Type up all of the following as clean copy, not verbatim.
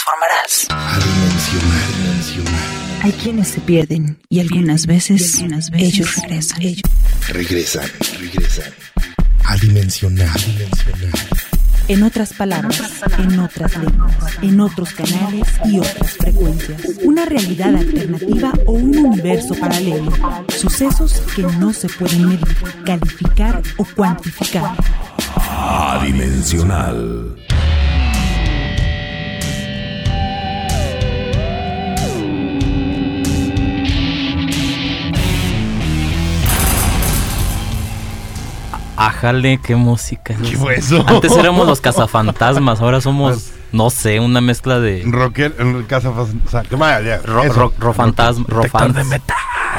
transformarás. Adimensional. Hay quienes se pierden y algunas veces ellos regresan. Regresan. Adimensional. En otras palabras, en otras lenguas, en otros canales y otras frecuencias. Una realidad alternativa o un universo paralelo. Sucesos que no se pueden medir, calificar o cuantificar. Adimensional. Ájale, qué música. ¿Qué fue eso? Antes éramos los cazafantasmas, ahora somos, no sé, una mezcla de... Rocker, cazafantasmas. Rofantasma. Detector de metal.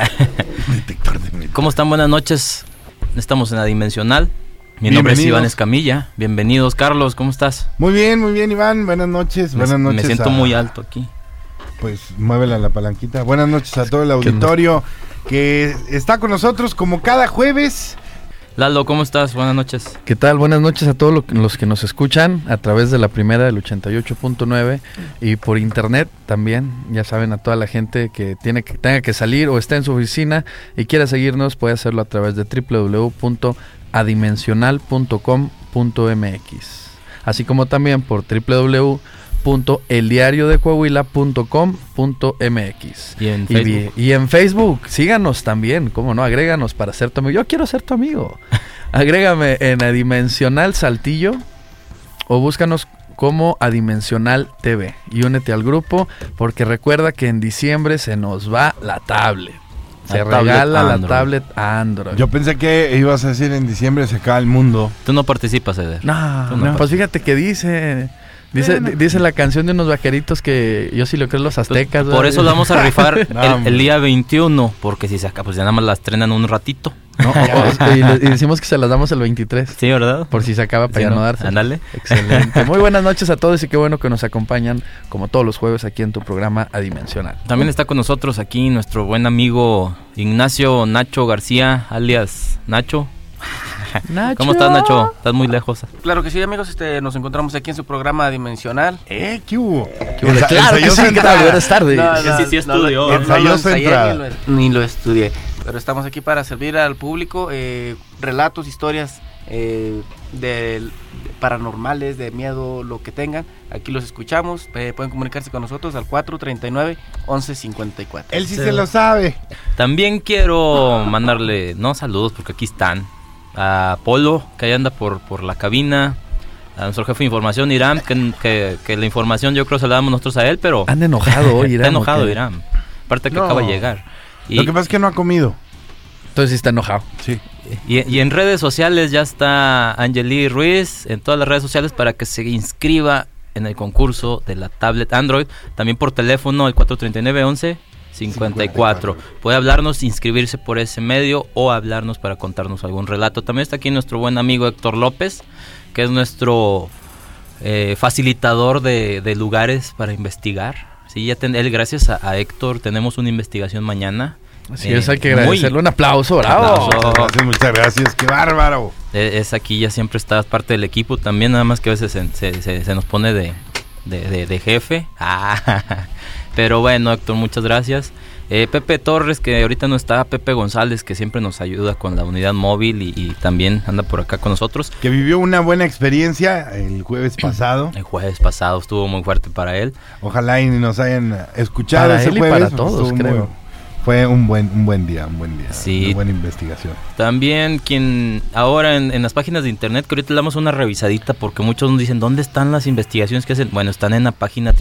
¿Cómo están? Buenas noches. Estamos en Adimensional. Mi nombre es Iván Escamilla. Bienvenidos, Carlos. ¿Cómo estás? Muy bien, Iván. Buenas noches. Me siento muy alto aquí. Pues muévela la palanquita. Buenas noches a todo el auditorio que está con nosotros como cada jueves. Lalo, ¿cómo estás? Buenas noches. ¿Qué tal? Buenas noches a todos los que nos escuchan a través de la primera del 88.9 y por internet también. Ya saben, a toda la gente que tenga que salir o esté en su oficina y quiera seguirnos, puede hacerlo a través de www.adimensional.com.mx, así como también por www.eldiariodecoahuila.com.mx. Y en Facebook, síganos también, cómo no, agréganos para ser tu amigo. Yo quiero ser tu amigo. Agrégame en Adimensional Saltillo o búscanos como Adimensional TV y únete al grupo, porque recuerda que en diciembre se nos va la tablet. Se regala la tablet Android. Yo pensé que ibas a decir en diciembre se acaba el mundo. Tú no participas, Eder. No, pues fíjate que dice la canción de unos vaqueritos que yo sí lo creo los aztecas. Por eso la vamos a rifar el día 21, porque si se acaba, pues ya nada más la estrenan un ratito. No, y decimos que se las damos el 23. Sí, ¿verdad? Por si se acaba para ya no darse. Ándale. Excelente. Muy buenas noches a todos y qué bueno que nos acompañan como todos los jueves aquí en tu programa Adimensional. También está con nosotros aquí nuestro buen amigo Ignacio Nacho García, alias Nacho. ¿Cómo estás, Nacho? ¿Estás muy lejos? Claro que sí, amigos, nos encontramos aquí en su programa Dimensional. ¿Qué hubo? Claro que sí, ¿qué tal? Buenas tardes. Sí estudió. Ni lo estudié, pero estamos aquí para servir al público relatos, historias paranormales, de miedo, lo que tengan. Aquí los escuchamos, pueden comunicarse con nosotros al 439-1154. Él sí se lo sabe. También quiero mandarle, saludos, porque aquí están. A Polo, que ahí anda por la cabina, a nuestro jefe de información, Irán, que la información yo creo se la damos nosotros a él, pero... Han enojado hoy, Irán. Está enojado, Irán. Aparte que acaba de llegar. Lo que pasa es que no ha comido. Entonces sí está enojado. Sí. Y en redes sociales ya está Angeli Ruiz, en todas las redes sociales, para que se inscriba en el concurso de la tablet Android. También por teléfono, el 439-1154. Puede hablarnos, inscribirse por ese medio o hablarnos para contarnos algún relato. También está aquí nuestro buen amigo Héctor López, que es nuestro facilitador de lugares para investigar. Sí, él, gracias a Héctor, tenemos una investigación mañana. Así es, hay que agradecerle. Un aplauso, bravo. Muchas gracias, qué bárbaro. Es aquí, ya siempre estás parte del equipo también, nada más que a veces se nos pone de jefe. Pero bueno, Héctor, muchas gracias. Pepe Torres, que ahorita no está, Pepe González, que siempre nos ayuda con la unidad móvil y también anda por acá con nosotros. Que vivió una buena experiencia el jueves pasado. El jueves pasado estuvo muy fuerte para él. Ojalá y nos hayan escuchado para ese él jueves. Y para todos, creo. Fue un buen día, sí. Una buena investigación. También quien ahora en las páginas de internet, que ahorita le damos una revisadita, porque muchos nos dicen, ¿dónde están las investigaciones que hacen? Bueno, están en la página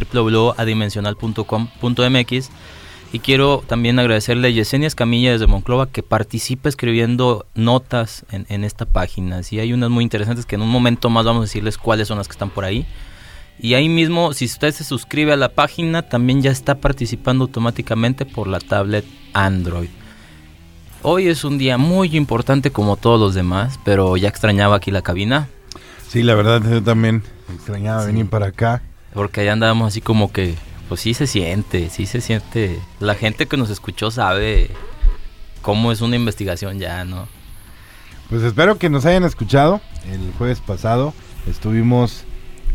www.adimensional.com.mx. Y quiero también agradecerle a Yesenia Escamilla desde Monclova, que participa escribiendo notas en esta página. Sí, hay unas muy interesantes que en un momento más vamos a decirles cuáles son las que están por ahí. Y ahí mismo, si usted se suscribe a la página, también ya está participando automáticamente por la tablet Android. Hoy es un día muy importante como todos los demás, pero ya extrañaba aquí la cabina. Sí, la verdad yo también extrañaba venir para acá. Porque allá andábamos así como que, pues sí se siente. La gente que nos escuchó sabe cómo es una investigación ya, ¿no? Pues espero que nos hayan escuchado. El jueves pasado estuvimos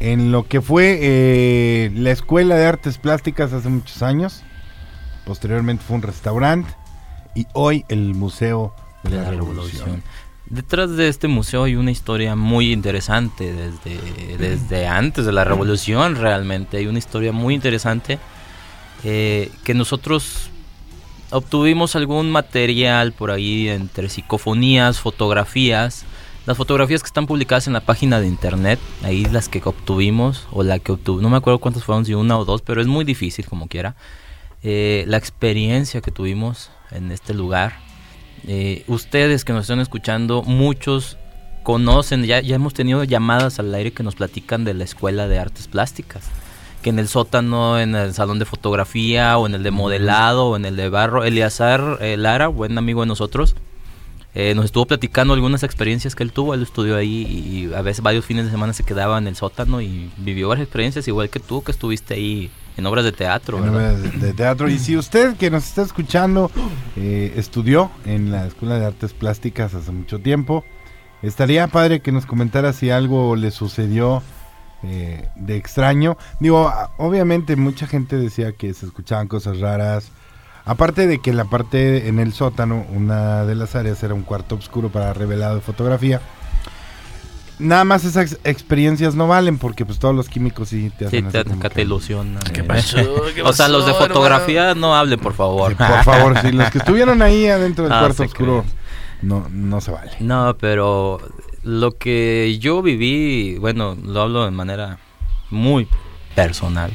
en lo que fue la Escuela de Artes Plásticas hace muchos años. Posteriormente fue un restaurante y hoy el Museo de la Revolución. Detrás de este museo hay una historia muy interesante desde antes de la Revolución. Realmente hay una historia muy interesante que nosotros obtuvimos algún material por ahí entre psicofonías, fotografías. Las fotografías que están publicadas en la página de internet, ahí las que obtuvimos, o la que obtuvimos, no me acuerdo cuántas fueron, si una o dos, pero es muy difícil como quiera. La experiencia que tuvimos en este lugar. Ustedes que nos están escuchando, muchos conocen, ya hemos tenido llamadas al aire que nos platican de la Escuela de Artes Plásticas, que en el sótano, en el salón de fotografía, o en el de modelado, o en el de barro, Eleazar Lara, buen amigo de nosotros, nos estuvo platicando algunas experiencias que él tuvo. Él estudió ahí y a veces varios fines de semana se quedaba en el sótano y vivió varias experiencias, igual que tú, que estuviste ahí en obras de teatro, ¿verdad? En obras de teatro. Y si usted que nos está escuchando estudió en la Escuela de Artes Plásticas hace mucho tiempo, estaría padre que nos comentara si algo le sucedió de extraño. Digo, obviamente mucha gente decía que se escuchaban cosas raras. Aparte de que en la parte en el sótano, una de las áreas era un cuarto oscuro para revelado de fotografía. Nada más esas experiencias no valen porque pues todos los químicos sí te hacen te ilusionan. ¿Qué pasó? O sea, los de fotografía hermano? No hablen, por favor. Sí, por favor, sí, los que estuvieron ahí adentro del cuarto oscuro no se vale. No, pero lo que yo viví, bueno, lo hablo de manera muy personal,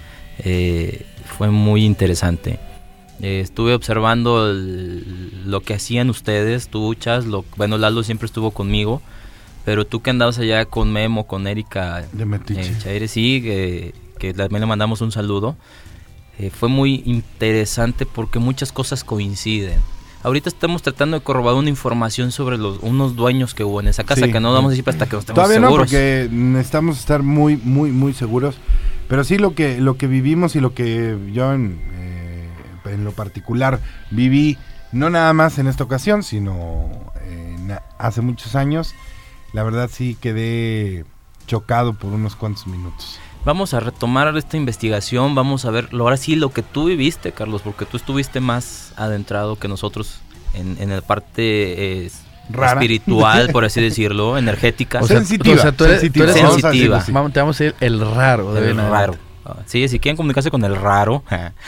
fue muy interesante. Estuve observando lo que hacían ustedes, tú, Chas, bueno, Lalo siempre estuvo conmigo, pero tú que andabas allá con Memo, con Erika de Metiche, Chaire, sí, que también le mandamos un saludo. Fue muy interesante porque muchas cosas coinciden. Ahorita estamos tratando de corroborar una información sobre unos dueños que hubo en esa casa, sí, que no vamos a decir hasta que no estemos todavía seguros. No, porque necesitamos estar muy, muy, muy seguros. Pero sí lo que vivimos y lo que yo en lo particular viví, no nada más en esta ocasión, sino hace muchos años, la verdad sí quedé chocado por unos cuantos minutos. Vamos a retomar esta investigación, vamos a ver ahora sí lo que tú viviste, Carlos, porque tú estuviste más adentrado que nosotros en la parte espiritual, por así decirlo, energética. O sea, sensitiva. O sea, tú eres sensitiva. Te vamos a decir el raro. El raro. Sí, si quieren comunicarse con el raro.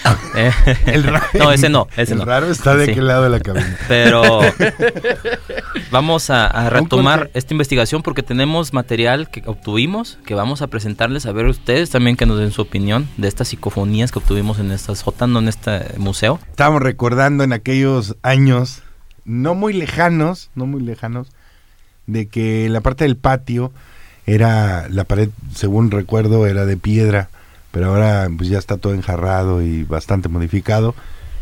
No, ese no. El raro está de aquel lado de la cabina. Pero vamos a retomar esta investigación porque tenemos material que obtuvimos, que vamos a presentarles, a ver ustedes también que nos den su opinión de estas psicofonías que obtuvimos en esta sótano, en este museo. Estábamos recordando en aquellos años, no muy lejanos, de que la parte del patio era, la pared, según recuerdo, era de piedra, pero ahora pues ya está todo enjarrado y bastante modificado.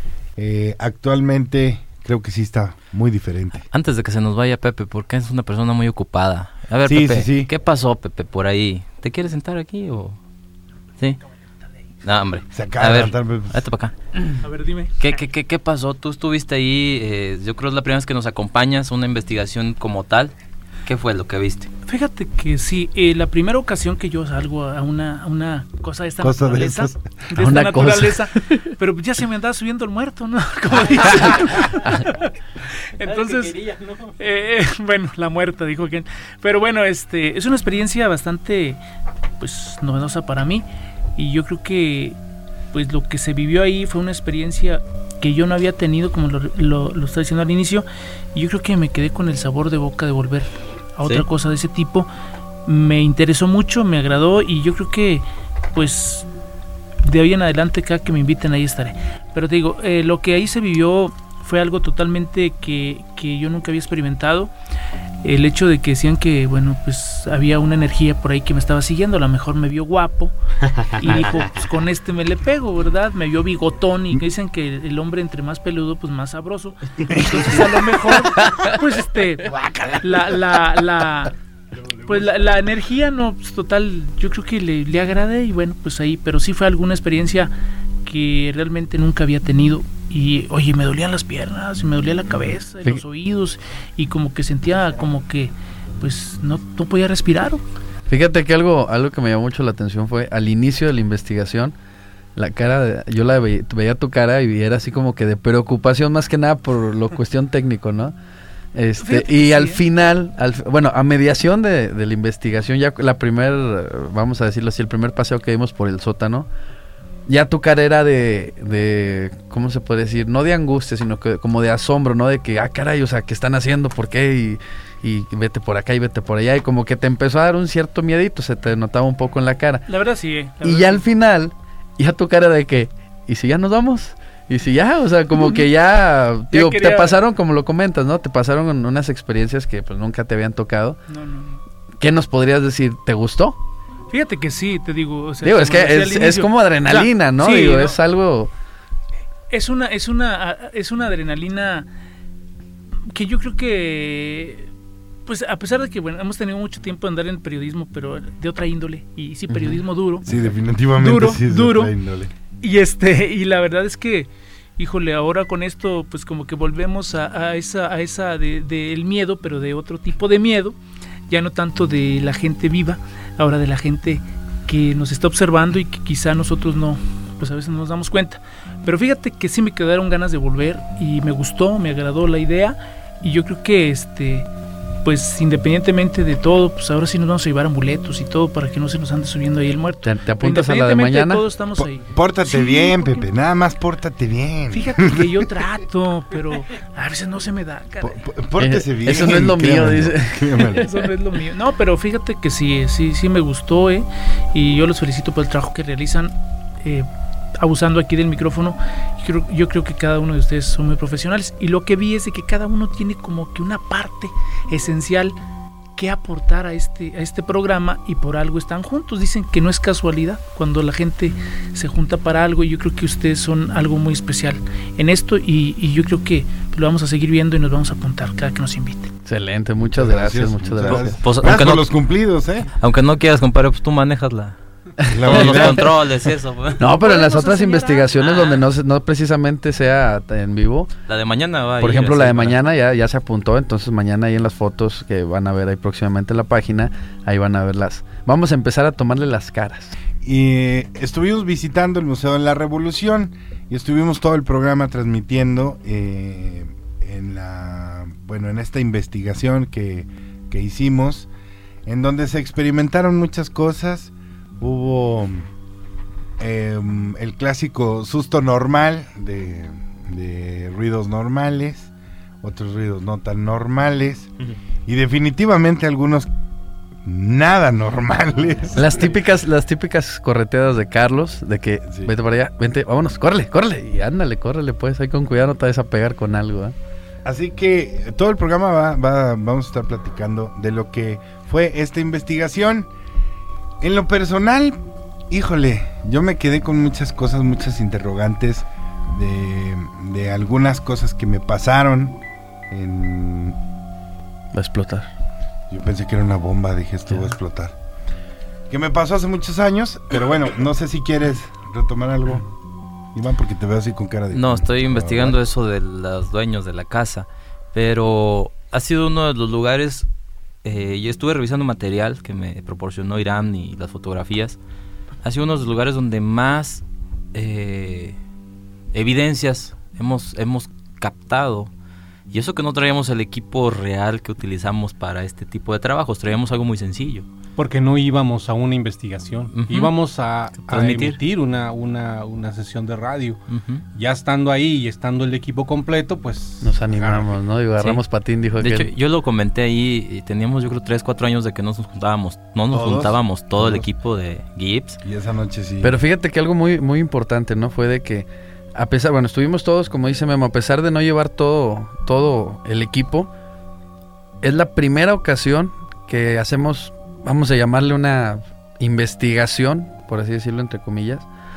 Actualmente creo que sí está muy diferente. Antes de que se nos vaya Pepe, porque es una persona muy ocupada. A ver, sí, Pepe, sí. ¿Qué pasó, Pepe, por ahí? ¿Te quieres sentar aquí o...? ¿Sí? No, hombre. Se acaba de levantar, Pepe. Vete para acá. A ver, dime. ¿Qué pasó? Tú estuviste ahí, yo creo que es la primera vez que nos acompañas, una investigación como tal. ¿Qué fue lo que viste? Fíjate que sí, la primera ocasión que yo salgo a una cosa de esta naturaleza, pero ya se me andaba subiendo el muerto, ¿no? Como dicen. Entonces, bueno, la muerta, dijo que. Pero bueno, es una experiencia bastante, pues, novedosa para mí, y yo creo que, pues, lo que se vivió ahí fue una experiencia que yo no había tenido, como lo estaba diciendo al inicio, y yo creo que me quedé con el sabor de boca de volver a otra cosa de ese tipo. Me interesó mucho, me agradó, y yo creo que pues de hoy en adelante cada que me inviten ahí estaré. Pero te digo, lo que ahí se vivió fue algo totalmente que yo nunca había experimentado. El hecho de que decían que, bueno, pues había una energía por ahí que me estaba siguiendo, a lo mejor me vio guapo y dijo, pues con me le pego, ¿verdad? Me vio bigotón, y dicen que el hombre entre más peludo, pues más sabroso. Entonces a lo mejor, pues la energía, no, pues total, yo creo que le agradé, y bueno, pues ahí, pero sí fue alguna experiencia que realmente nunca había tenido. Y oye, me dolían las piernas, y me dolía la cabeza, y los oídos, y como que sentía como que pues no podía respirar. Fíjate que algo que me llamó mucho la atención fue al inicio de la investigación, la cara, yo veía tu cara y era así como que de preocupación más que nada por lo cuestión técnico, ¿no? Y al final, a mediación de la investigación, ya vamos a decirlo así, el primer paseo que dimos por el sótano, ya tu cara era de ¿cómo se puede decir? No de angustia, sino que como de asombro, ¿no? De que, caray, o sea, ¿qué están haciendo? ¿Por qué? Y vete por acá y vete por allá. Y como que te empezó a dar un cierto miedito, se te notaba un poco en la cara. La verdad sí. Y ya al final, ya tu cara de que, ¿y si ya nos vamos? Y si ya, o sea, como que ya, digo, te pasaron, como lo comentas, ¿no? Te pasaron unas experiencias que pues nunca te habían tocado. No. ¿Qué nos podrías decir? ¿Te gustó? Fíjate que sí, te digo. O sea, digo, es que es como adrenalina, ¿no? Sí, digo, ¿no? Es algo... Es una adrenalina que yo creo que, pues a pesar de que, bueno, hemos tenido mucho tiempo de andar en el periodismo, pero de otra índole, y sí, periodismo duro. Sí, definitivamente sí es duro. De otra índole. Y la verdad es que, híjole, ahora con esto, pues como que volvemos a esa del miedo, pero de otro tipo de miedo, ya no tanto de la gente viva, ahora de la gente que nos está observando y que quizá nosotros no, pues a veces no nos damos cuenta. Pero fíjate que sí me quedaron ganas de volver y me gustó, me agradó la idea, y yo creo que pues independientemente de todo, pues ahora sí nos vamos a llevar amuletos y todo para que no se nos ande subiendo ahí el muerto. ¿Te apuntas a la de mañana? Todos estamos ahí. Pórtate bien, Pepe, nada más pórtate bien. Fíjate que yo trato, pero a veces no se me da. Pórtese bien. Eso no es lo mío, dice. Eso no es lo mío. No, pero fíjate que sí me gustó, y yo los felicito por el trabajo que realizan, abusando aquí del micrófono. Yo creo que cada uno de ustedes son muy profesionales, y lo que vi es de que cada uno tiene como que una parte esencial que aportar a este programa, y por algo están juntos. Dicen que no es casualidad cuando la gente se junta para algo, y yo creo que ustedes son algo muy especial en esto, y yo creo que lo vamos a seguir viendo y nos vamos a apuntar cada que nos inviten. Excelente, muchas gracias. Pues, aunque no los cumplidos, aunque no quieras, compadre, pues tú manejas todos los controles, eso. No, pero en las otras investigaciones donde no precisamente sea en vivo. La de mañana va. Por ejemplo, la de mañana ya se apuntó, entonces mañana ahí en las fotos que van a ver ahí próximamente en la página, ahí van a verlas. Vamos a empezar a tomarle las caras. Y estuvimos visitando el Museo de la Revolución y estuvimos todo el programa transmitiendo en esta investigación que hicimos, en donde se experimentaron muchas cosas. Hubo el clásico susto normal de ruidos normales, otros ruidos no tan normales, y definitivamente algunos nada normales. Las típicas correteadas de Carlos, de que vete para allá, vente, vámonos, córrele, y ándale, córrele, pues, ahí con cuidado no te vayas a pegar con algo, ¿eh? Así que todo el programa vamos a estar platicando de lo que fue esta investigación. En lo personal, híjole, yo me quedé con muchas cosas, muchas interrogantes de algunas cosas que me pasaron. Va a explotar. Yo pensé que era una bomba, dije, esto va a explotar. Que me pasó hace muchos años, pero bueno, no sé si quieres retomar algo, Iván, porque te veo así con cara de... No, estoy investigando eso de los dueños de la casa, pero ha sido uno de los lugares... yo estuve revisando material que me proporcionó Irán y las fotografías. Ha sido uno de los lugares donde más evidencias hemos captado. Y eso que no traíamos el equipo real que utilizamos para este tipo de trabajos, traíamos algo muy sencillo. Porque no íbamos a una investigación, íbamos a emitir una sesión de radio. Ya estando ahí y estando el equipo completo, pues... Nos animamos, ¿no? Y agarramos patín, dijo. De hecho, yo lo comenté ahí, y teníamos yo creo 3-4 años de que no nos juntábamos todo el equipo de Gibbs. Y esa noche sí. Pero fíjate que algo muy, muy importante, ¿no? Fue de que, a pesar, estuvimos todos, como dice Memo, a pesar de no llevar todo el equipo, es la primera ocasión que hacemos... Vamos a llamarle una investigación, por así decirlo, entre comillas,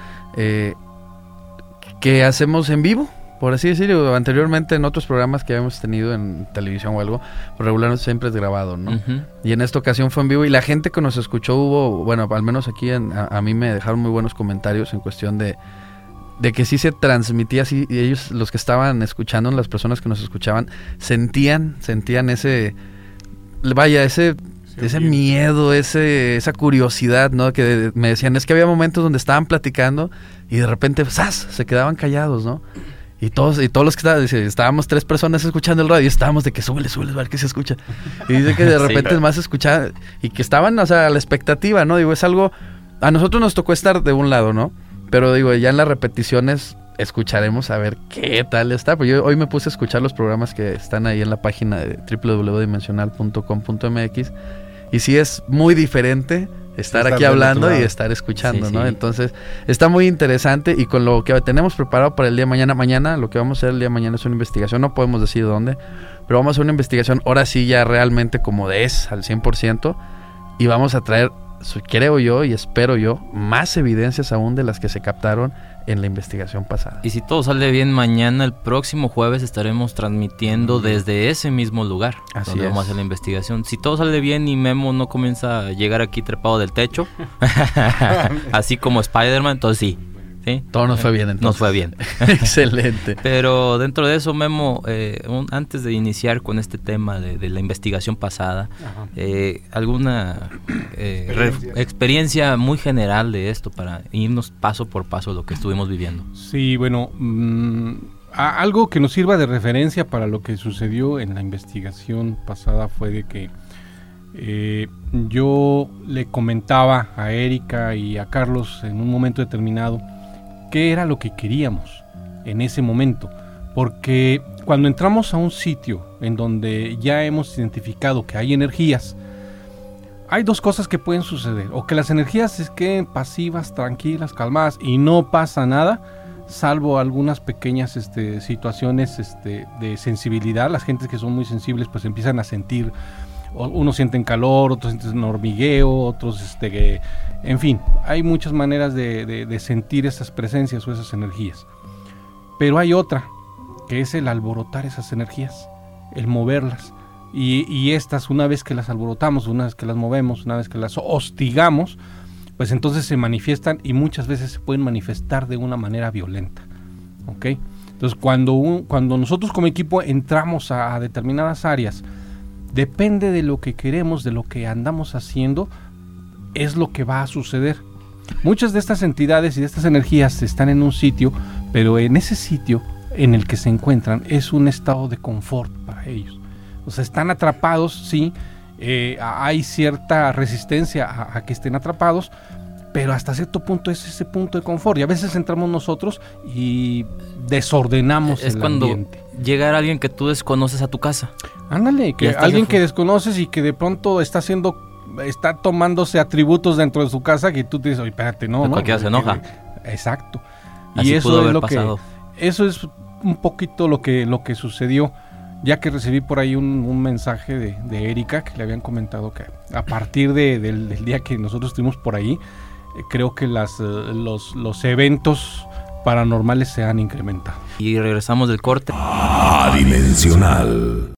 que hacemos en vivo, por así decirlo. Anteriormente en otros programas que habíamos tenido en televisión o algo, por regular siempre es grabado, ¿no? Y en esta ocasión fue en vivo, y la gente que nos escuchó al menos aquí a mí me dejaron muy buenos comentarios en cuestión de que sí se transmitía así, y ellos, los que estaban escuchando, las personas que nos escuchaban, sentían ese ese miedo, esa curiosidad, ¿no? Que me decían, es que había momentos donde estaban platicando y de repente, ¡zas!, se quedaban callados, ¿no? Y todos los que estábamos 3 personas escuchando el radio y estábamos de que súbele, a ver qué se escucha. Y dice que de repente es más escuchar y que estaban, o sea, a la expectativa, ¿no? Digo, es algo, a nosotros nos tocó estar de un lado, ¿no? Pero digo, ya en las repeticiones escucharemos a ver qué tal está. Pues yo hoy me puse a escuchar los programas que están ahí en la página de www.dimensional.com.mx y sí es muy diferente estar aquí hablando y estar escuchando, ¿no? Entonces está muy interesante y con lo que tenemos preparado para el día de mañana, lo que vamos a hacer el día de mañana es una investigación, no podemos decir dónde, pero vamos a hacer una investigación ahora sí ya realmente como al 100% y vamos a traer, creo yo y espero yo, más evidencias aún de las que se captaron en la investigación pasada. Y si todo sale bien, mañana, el próximo jueves, estaremos transmitiendo desde ese mismo lugar donde vamos a hacer la investigación. Si todo sale bien y Memo no comienza a llegar aquí trepado del techo, así como Spider-Man, entonces sí. ¿Sí? Todo nos fue bien entonces. Nos fue bien. Excelente. Pero dentro de eso, Memo, antes de iniciar con este tema de la investigación pasada, ¿alguna experiencia muy general de esto para irnos paso por paso lo que estuvimos viviendo? Sí, bueno, algo que nos sirva de referencia para lo que sucedió en la investigación pasada fue de que yo le comentaba a Erika y a Carlos en un momento determinado qué era lo que queríamos en ese momento, porque cuando entramos a un sitio en donde ya hemos identificado que hay energías, hay 2 cosas que pueden suceder: o que las energías se queden pasivas, tranquilas, calmadas y no pasa nada, salvo algunas pequeñas situaciones de sensibilidad. Las gentes que son muy sensibles pues empiezan a sentir, unos sienten calor, otros sienten hormigueo, otros en fin, hay muchas maneras de sentir esas presencias o esas energías. Pero hay otra, que es el alborotar esas energías, el moverlas. Y estas, una vez que las alborotamos, una vez que las movemos, una vez que las hostigamos, pues entonces se manifiestan y muchas veces se pueden manifestar de una manera violenta. ¿Ok? Entonces cuando nosotros como equipo entramos a determinadas áreas, depende de lo que queremos, de lo que andamos haciendo, es lo que va a suceder. Muchas de estas entidades y de estas energías están en un sitio, pero en ese sitio en el que se encuentran es un estado de confort para ellos. O sea, están atrapados, sí, hay cierta resistencia a que estén atrapados, pero hasta cierto punto es ese punto de confort. Y a veces entramos nosotros y desordenamos el ambiente. Es cuando llega alguien que tú desconoces a tu casa. Ándale, que alguien que desconoces y que de pronto está tomándose atributos dentro de su casa que tú te dices, oye, espérate, no. Cualquiera se enoja. Exacto. Así y eso pudo es haber lo pasado. Eso es un poquito lo que sucedió, ya que recibí por ahí un mensaje de Erika, que le habían comentado que a partir del día que nosotros estuvimos por ahí, creo que los eventos paranormales se han incrementado. Y regresamos del corte. Adimensional.